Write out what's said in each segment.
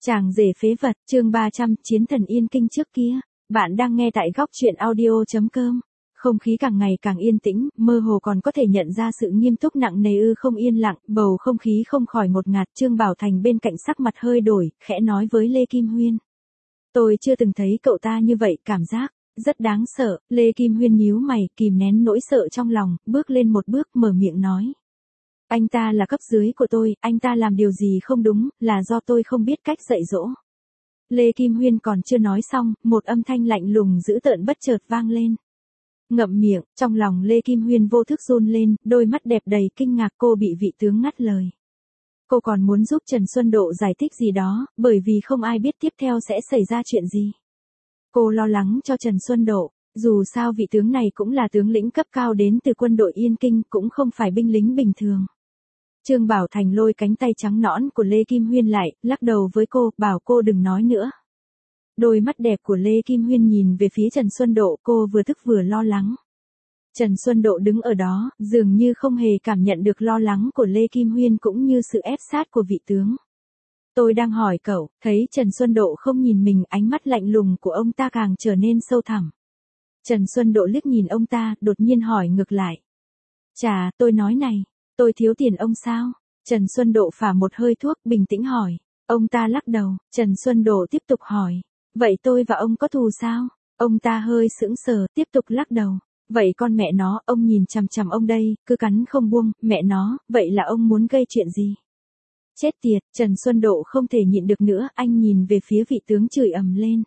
Chàng rể phế vật, chương 300, chiến thần yên kinh trước kia. Bạn đang nghe tại góc truyện audio.com. Không khí càng ngày càng yên tĩnh, mơ hồ còn có thể nhận ra sự nghiêm túc nặng nề không yên lặng, bầu không khí không khỏi ngột ngạt. Trương Bảo Thành bên cạnh sắc mặt hơi đổi, khẽ nói với Lê Kim Huyên. Tôi chưa từng thấy cậu ta như vậy, cảm giác rất đáng sợ. Lê Kim Huyên nhíu mày, kìm nén nỗi sợ trong lòng, bước lên một bước mở miệng nói. Anh ta là cấp dưới của tôi, anh ta làm điều gì không đúng, là do tôi không biết cách dạy dỗ. Lê Kim Huyên còn chưa nói xong, một âm thanh lạnh lùng dữ tợn bất chợt vang lên. Ngậm miệng, trong lòng Lê Kim Huyên vô thức run lên, đôi mắt đẹp đầy kinh ngạc. Cô bị vị tướng ngắt lời. Cô còn muốn giúp Trần Xuân Độ giải thích gì đó, bởi vì không ai biết tiếp theo sẽ xảy ra chuyện gì. Cô lo lắng cho Trần Xuân Độ. Dù sao vị tướng này cũng là tướng lĩnh cấp cao đến từ quân đội Yên Kinh, cũng không phải binh lính bình thường. Trương Bảo Thành lôi cánh tay trắng nõn của Lê Kim Huyên lại, lắc đầu với cô, bảo cô đừng nói nữa. Đôi mắt đẹp của Lê Kim Huyên nhìn về phía Trần Xuân Độ, cô vừa tức vừa lo lắng. Trần Xuân Độ đứng ở đó, dường như không hề cảm nhận được lo lắng của Lê Kim Huyên cũng như sự ép sát của vị tướng. Tôi đang hỏi cậu, thấy Trần Xuân Độ không nhìn mình, ánh mắt lạnh lùng của ông ta càng trở nên sâu thẳm. Trần Xuân Độ liếc nhìn ông ta, đột nhiên hỏi ngược lại. Chà, tôi nói này, tôi thiếu tiền ông sao? Trần Xuân Độ phả một hơi thuốc, bình tĩnh hỏi. Ông ta lắc đầu. Trần Xuân Độ tiếp tục hỏi. Vậy tôi và ông có thù sao? Ông ta hơi sững sờ, tiếp tục lắc đầu. Vậy con mẹ nó, ông nhìn chằm chằm ông đây, cứ cắn không buông, mẹ nó, vậy là ông muốn gây chuyện gì? Chết tiệt, Trần Xuân Độ không thể nhịn được nữa, anh nhìn về phía vị tướng chửi ầm lên.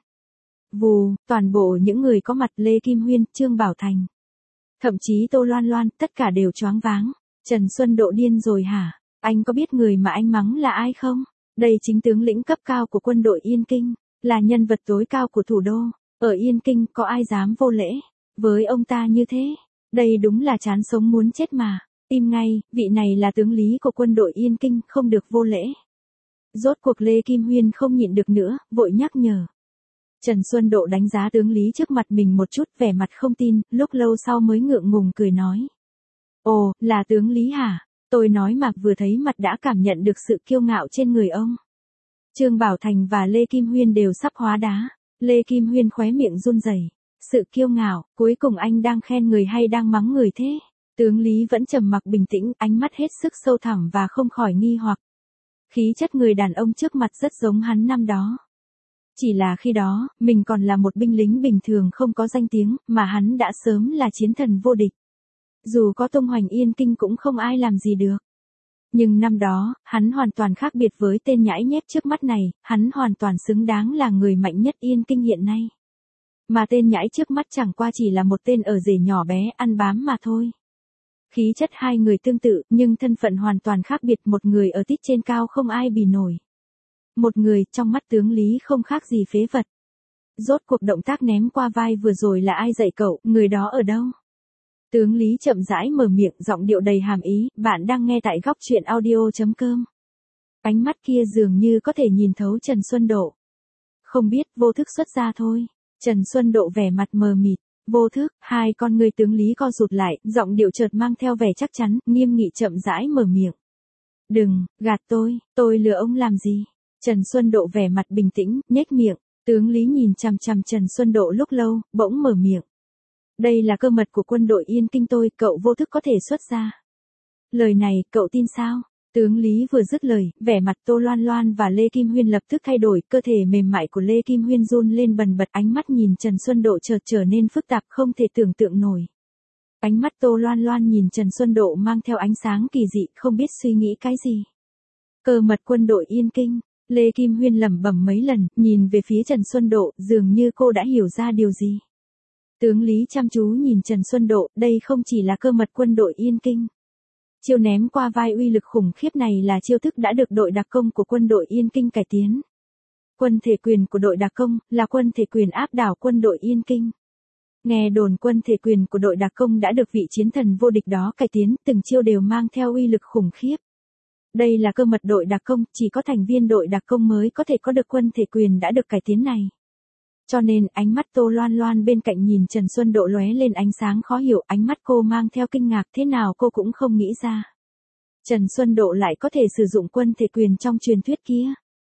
Vù, toàn bộ những người có mặt, Lê Kim Huyên, Trương Bảo Thành. Thậm chí Tô Loan Loan, tất cả đều choáng váng. Trần Xuân Độ điên rồi hả? Anh có biết người mà anh mắng là ai không? Đây chính tướng lĩnh cấp cao của quân đội Yên Kinh, là nhân vật tối cao của thủ đô. Ở Yên Kinh có ai dám vô lễ với ông ta như thế? Đây đúng là chán sống muốn chết mà. Im ngay, vị này là tướng lý của quân đội Yên Kinh, không được vô lễ. Rốt cuộc Lê Kim Huyên không nhịn được nữa, vội nhắc nhở. Trần Xuân Độ đánh giá tướng lý trước mặt mình một chút, vẻ mặt không tin, lúc lâu sau mới ngượng ngùng cười nói. Ồ, là tướng lý hả? Tôi nói mà, vừa thấy mặt đã cảm nhận được sự kiêu ngạo trên người ông. Trương Bảo Thành và Lê Kim Huyên đều sắp hóa đá. Lê Kim Huyên khóe miệng run rẩy. Sự kiêu ngạo, cuối cùng anh đang khen người hay đang mắng người thế? Tướng lý vẫn trầm mặc bình tĩnh, ánh mắt hết sức sâu thẳm và không khỏi nghi hoặc. Khí chất người đàn ông trước mặt rất giống hắn năm đó. Chỉ là khi đó, mình còn là một binh lính bình thường không có danh tiếng, mà hắn đã sớm là chiến thần vô địch. Dù có tung hoành Yên Kinh cũng không ai làm gì được. Nhưng năm đó, hắn hoàn toàn khác biệt với tên nhãi nhép trước mắt này, hắn hoàn toàn xứng đáng là người mạnh nhất Yên Kinh hiện nay. Mà tên nhãi trước mắt chẳng qua chỉ là một tên ở rể nhỏ bé ăn bám mà thôi. Khí chất hai người tương tự, nhưng thân phận hoàn toàn khác biệt, một người ở tít trên cao không ai bì nổi. Một người trong mắt tướng lý không khác gì phế vật. Rốt cuộc động tác ném qua vai vừa rồi là ai dạy cậu, người đó ở đâu? Tướng lý chậm rãi mở miệng, giọng điệu đầy hàm ý, bạn đang nghe tại góc truyện audio.com. Ánh mắt kia dường như có thể nhìn thấu Trần Xuân Độ. Không biết, vô thức xuất ra thôi. Trần Xuân Độ vẻ mặt mờ mịt. Vô thức, hai con người tướng lý co rụt lại, giọng điệu chợt mang theo vẻ chắc chắn, nghiêm nghị chậm rãi mở miệng. Đừng, gạt tôi lừa ông làm gì? Trần Xuân Độ vẻ mặt bình tĩnh, nhếch miệng. Tướng lý nhìn chằm chằm Trần Xuân Độ lúc lâu, bỗng mở miệng. Đây là cơ mật của quân đội Yên Kinh tôi, cậu vô thức có thể xuất ra. Lời này, cậu tin sao? Tướng lý vừa dứt lời, vẻ mặt Tô Loan Loan và Lê Kim Huyên lập tức thay đổi, cơ thể mềm mại của Lê Kim Huyên run lên bần bật, ánh mắt nhìn Trần Xuân Độ chợt trở nên phức tạp không thể tưởng tượng nổi. Ánh mắt Tô Loan Loan nhìn Trần Xuân Độ mang theo ánh sáng kỳ dị, không biết suy nghĩ cái gì. Cơ mật quân đội Yên Kinh, Lê Kim Huyên lẩm bẩm mấy lần, nhìn về phía Trần Xuân Độ, dường như cô đã hiểu ra điều gì. Tướng lý chăm chú nhìn Trần Xuân Độ, đây không chỉ là cơ mật quân đội Yên Kinh. Chiêu ném qua vai uy lực khủng khiếp này là chiêu thức đã được đội đặc công của quân đội Yên Kinh cải tiến. Quân thể quyền của đội đặc công, là quân thể quyền áp đảo quân đội Yên Kinh. Nghe đồn quân thể quyền của đội đặc công đã được vị chiến thần vô địch đó cải tiến, từng chiêu đều mang theo uy lực khủng khiếp. Đây là cơ mật đội đặc công, chỉ có thành viên đội đặc công mới có thể có được quân thể quyền đã được cải tiến này. Cho nên, ánh mắt Tô Loan Loan bên cạnh nhìn Trần Xuân Độ lóe lên ánh sáng khó hiểu, ánh mắt cô mang theo kinh ngạc, thế nào cô cũng không nghĩ ra. Trần Xuân Độ lại có thể sử dụng quân thể quyền trong truyền thuyết kia.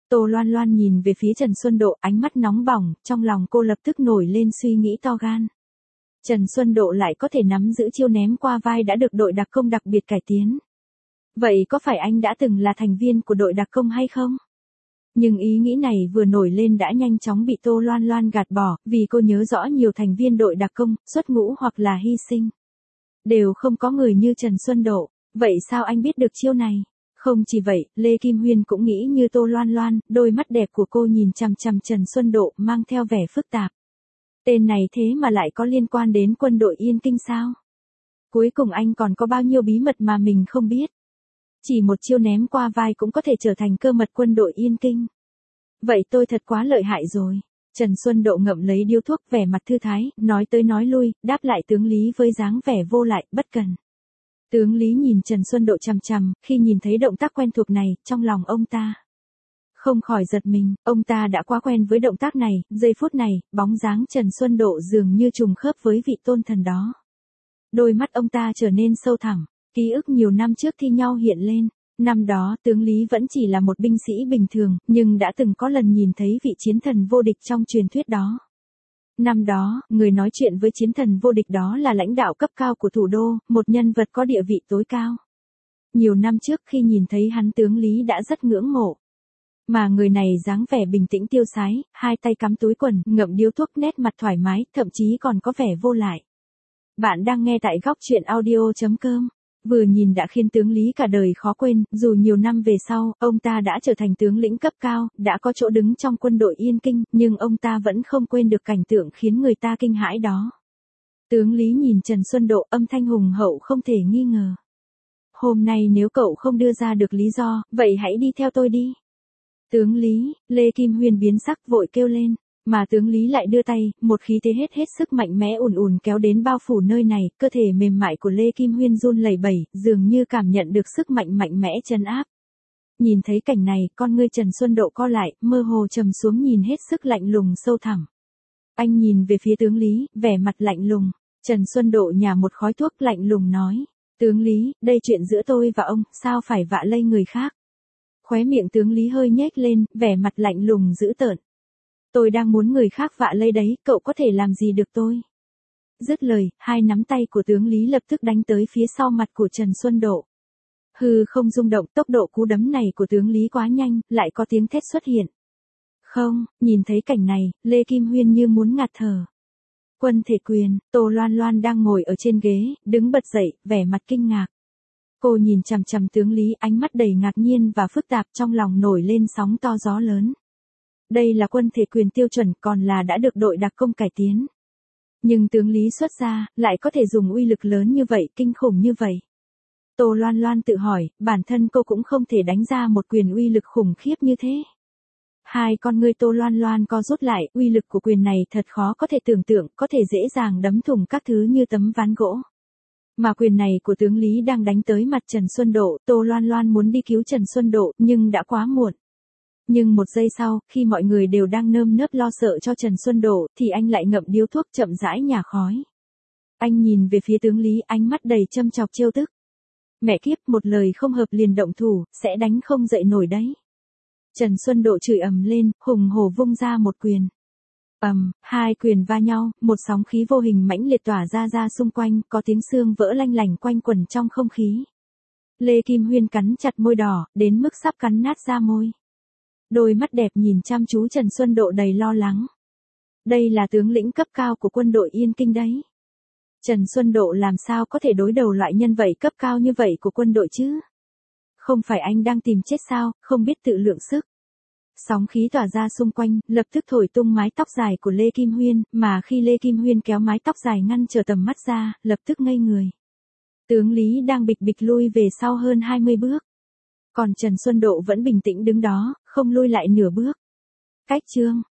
Tô Loan Loan nhìn về phía Trần Xuân Độ, ánh mắt nóng bỏng, trong lòng cô lập tức nổi lên suy nghĩ to gan. Trần Xuân Độ lại có thể nắm giữ chiêu ném qua vai đã được đội đặc công đặc biệt cải tiến. Vậy có phải anh đã từng là thành viên của đội đặc công hay không? Nhưng ý nghĩ này vừa nổi lên đã nhanh chóng bị Tô Loan Loan gạt bỏ, vì cô nhớ rõ nhiều thành viên đội đặc công, xuất ngũ hoặc là hy sinh. Đều không có người như Trần Xuân Độ, vậy sao anh biết được chiêu này? Không chỉ vậy, Lê Kim Huyên cũng nghĩ như Tô Loan Loan, đôi mắt đẹp của cô nhìn chằm chằm Trần Xuân Độ mang theo vẻ phức tạp. Tên này thế mà lại có liên quan đến quân đội Yên Kinh sao? Cuối cùng anh còn có bao nhiêu bí mật mà mình không biết? Chỉ một chiêu ném qua vai cũng có thể trở thành cơ mật quân đội Yên Kinh. Vậy tôi thật quá lợi hại rồi. Trần Xuân Độ ngậm lấy điếu thuốc, vẻ mặt thư thái, nói tới nói lui, đáp lại tướng Lý với dáng vẻ vô lại, bất cần. Tướng Lý nhìn Trần Xuân Độ chằm chằm, khi nhìn thấy động tác quen thuộc này, trong lòng ông ta không khỏi giật mình, ông ta đã quá quen với động tác này, giây phút này, bóng dáng Trần Xuân Độ dường như trùng khớp với vị tôn thần đó. Đôi mắt ông ta trở nên sâu thẳm, ký ức nhiều năm trước thi nhau hiện lên. Năm đó, tướng Lý vẫn chỉ là một binh sĩ bình thường, nhưng đã từng có lần nhìn thấy vị chiến thần vô địch trong truyền thuyết đó. Năm đó, người nói chuyện với chiến thần vô địch đó là lãnh đạo cấp cao của thủ đô, một nhân vật có địa vị tối cao. Nhiều năm trước khi nhìn thấy hắn, tướng Lý đã rất ngưỡng mộ. Mà người này dáng vẻ bình tĩnh tiêu sái, hai tay cắm túi quần, ngậm điếu thuốc, nét mặt thoải mái, thậm chí còn có vẻ vô lại. Bạn đang nghe tại góc truyện audio.com. Vừa nhìn đã khiến tướng Lý cả đời khó quên, dù nhiều năm về sau, ông ta đã trở thành tướng lĩnh cấp cao, đã có chỗ đứng trong quân đội Yên Kinh, nhưng ông ta vẫn không quên được cảnh tượng khiến người ta kinh hãi đó. Tướng Lý nhìn Trần Xuân Độ, âm thanh hùng hậu không thể nghi ngờ. Hôm nay nếu cậu không đưa ra được lý do, vậy hãy đi theo tôi đi. Tướng Lý, Lê Kim Huyên biến sắc vội kêu lên. Mà tướng Lý lại đưa tay, một khí thế hết sức mạnh mẽ ùn ùn kéo đến bao phủ nơi này, cơ thể mềm mại của Lê Kim Huyên run lẩy bẩy, dường như cảm nhận được sức mạnh mạnh mẽ trấn áp. Nhìn thấy cảnh này, con ngươi Trần Xuân Độ co lại, mơ hồ trầm xuống nhìn hết sức lạnh lùng sâu thẳm. Anh nhìn về phía tướng Lý, vẻ mặt lạnh lùng. Trần Xuân Độ nhả một khói thuốc lạnh lùng nói, tướng Lý, đây chuyện giữa tôi và ông, sao phải vạ lây người khác? Khóe miệng tướng Lý hơi nhếch lên, vẻ mặt lạnh lùng dữ tợn. Tôi đang muốn người khác vạ lây đấy, cậu có thể làm gì được tôi? Dứt lời, hai nắm tay của tướng Lý lập tức đánh tới phía sau mặt của Trần Xuân Độ. Hư không rung động, tốc độ cú đấm này của tướng Lý quá nhanh, lại có tiếng thét xuất hiện. Không, nhìn thấy cảnh này, Lê Kim Huyên như muốn ngạt thở. Quân thể quyền, Tô Loan Loan đang ngồi ở trên ghế, đứng bật dậy, vẻ mặt kinh ngạc. Cô nhìn chằm chằm tướng Lý, ánh mắt đầy ngạc nhiên và phức tạp, trong lòng nổi lên sóng to gió lớn. Đây là quân thể quyền tiêu chuẩn, còn là đã được đội đặc công cải tiến. Nhưng tướng Lý xuất ra, lại có thể dùng uy lực lớn như vậy, kinh khủng như vậy. Tô Loan Loan tự hỏi, bản thân cô cũng không thể đánh ra một quyền uy lực khủng khiếp như thế. Hai con ngươi Tô Loan Loan co rút lại, uy lực của quyền này thật khó có thể tưởng tượng, có thể dễ dàng đấm thủng các thứ như tấm ván gỗ. Mà quyền này của tướng Lý đang đánh tới mặt Trần Xuân Độ, Tô Loan Loan muốn đi cứu Trần Xuân Độ, nhưng đã quá muộn. Nhưng một giây sau, khi mọi người đều đang nơm nớp lo sợ cho Trần Xuân Độ, thì anh lại ngậm điếu thuốc chậm rãi nhả khói. Anh nhìn về phía tướng Lý, ánh mắt đầy châm chọc trêu tức. Mẹ kiếp, một lời không hợp liền động thủ, sẽ đánh không dậy nổi đấy. Trần Xuân Độ chửi ầm lên, hùng hổ vung ra một quyền. Hai quyền va nhau, một sóng khí vô hình mãnh liệt tỏa ra xung quanh, có tiếng xương vỡ lanh lảnh quanh quẩn trong không khí. Lê Kim Huyên cắn chặt môi đỏ, đến mức sắp cắn nát da môi. Đôi mắt đẹp nhìn chăm chú Trần Xuân Độ đầy lo lắng. Đây là tướng lĩnh cấp cao của quân đội Yên Kinh đấy. Trần Xuân Độ làm sao có thể đối đầu loại nhân vật cấp cao như vậy của quân đội chứ? Không phải anh đang tìm chết sao, không biết tự lượng sức. Sóng khí tỏa ra xung quanh, lập tức thổi tung mái tóc dài của Lê Kim Huyên, mà khi Lê Kim Huyên kéo mái tóc dài ngăn trở tầm mắt ra, lập tức ngây người. Tướng Lý đang bịch bịch lui về sau hơn 20 bước. Còn Trần Xuân Độ vẫn bình tĩnh đứng đó, không lui lại nửa bước. Cách chương